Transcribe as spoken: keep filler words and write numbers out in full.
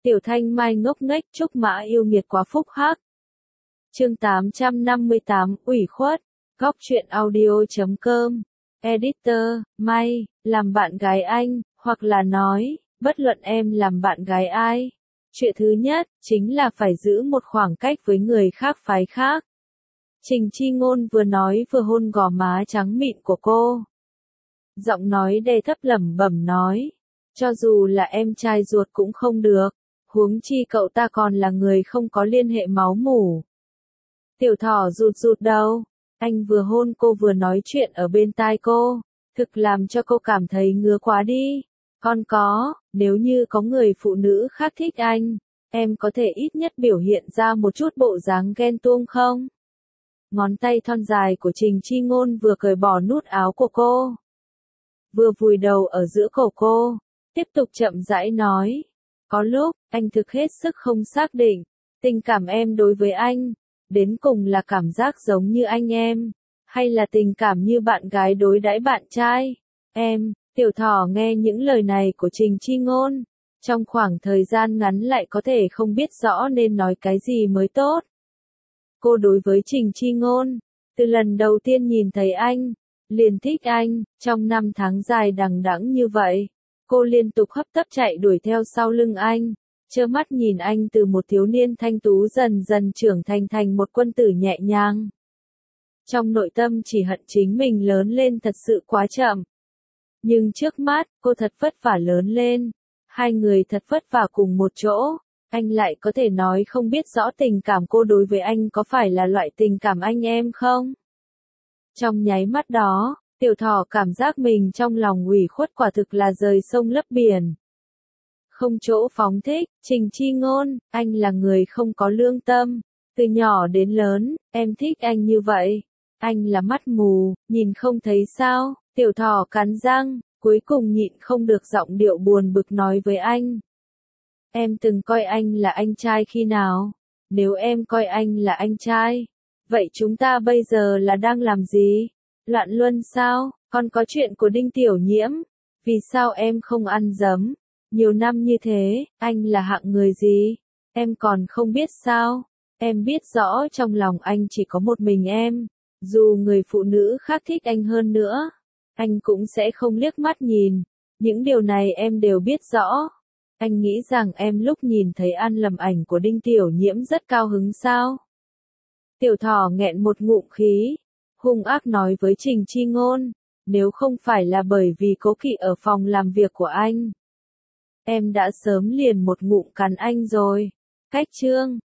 Tiểu Thanh Mai ngốc nghếch Trúc Mã yêu nghiệt quá phúc hắc. Chương tám trăm năm mươi tám, ủy khuất. Góc truyện audio chấm com. Editor, May, làm bạn gái anh, hoặc là nói, bất luận em làm bạn gái ai. Chuyện thứ nhất, chính là phải giữ một khoảng cách với người khác phái khác. Trình Chi Ngôn vừa nói vừa hôn gò má trắng mịn của cô. Giọng nói đè thấp lẩm bẩm nói, cho dù là em trai ruột cũng không được, huống chi cậu ta còn là người không có liên hệ máu mủ. Tiểu Thỏ rụt rụt đầu, anh vừa hôn cô vừa nói chuyện ở bên tai cô, thực làm cho cô cảm thấy ngứa quá đi. Còn có, nếu như có người phụ nữ khác thích anh, em có thể ít nhất biểu hiện ra một chút bộ dáng ghen tuông không? Ngón tay thon dài của Trình Chi Ngôn vừa cởi bỏ nút áo của cô, vừa vùi đầu ở giữa cổ cô, tiếp tục chậm rãi nói, có lúc, anh thực hết sức không xác định, tình cảm em đối với anh, đến cùng là cảm giác giống như anh em, hay là tình cảm như bạn gái đối đãi bạn trai. Em, Tiểu Thỏ nghe những lời này của Trình Chi Ngôn, trong khoảng thời gian ngắn lại có thể không biết rõ nên nói cái gì mới tốt. Cô đối với Trình Chi Ngôn, từ lần đầu tiên nhìn thấy anh, liền thích anh, trong năm tháng dài đằng đẵng như vậy, cô liên tục hấp tấp chạy đuổi theo sau lưng anh, trơ mắt nhìn anh từ một thiếu niên thanh tú dần dần trưởng thành thành một quân tử nhẹ nhàng. Trong nội tâm chỉ hận chính mình lớn lên thật sự quá chậm. Nhưng trước mắt, cô thật vất vả lớn lên, hai người thật vất vả cùng một chỗ, anh lại có thể nói không biết rõ tình cảm cô đối với anh có phải là loại tình cảm anh em không? Trong nháy mắt đó, Tiểu Thỏ cảm giác mình trong lòng ủy khuất quả thực là rời sông lấp biển. Không chỗ phóng thích, Trình Chi Ngôn, anh là người không có lương tâm, từ nhỏ đến lớn, em thích anh như vậy. Anh là mắt mù, nhìn không thấy sao? Tiểu Thỏ cắn răng, cuối cùng nhịn không được giọng điệu buồn bực nói với anh. Em từng coi anh là anh trai khi nào? Nếu em coi anh là anh trai, vậy chúng ta bây giờ là đang làm gì? Loạn luân sao? Còn có chuyện của Đinh Tiểu Nhiễm, vì sao em không ăn dấm? Nhiều năm như thế, anh là hạng người gì? Em còn không biết sao? Em biết rõ trong lòng anh chỉ có một mình em, dù người phụ nữ khác thích anh hơn nữa, anh cũng sẽ không liếc mắt nhìn. Những điều này em đều biết rõ. Anh nghĩ rằng em lúc nhìn thấy an lầm ảnh của Đinh Tiểu Nhiễm rất cao hứng sao? Tiểu Thỏ nghẹn một ngụm khí, hung ác nói với Trình Chi Ngôn, nếu không phải là bởi vì cố kỵ ở phòng làm việc của anh, em đã sớm liền một ngụm cắn anh rồi. Cách chương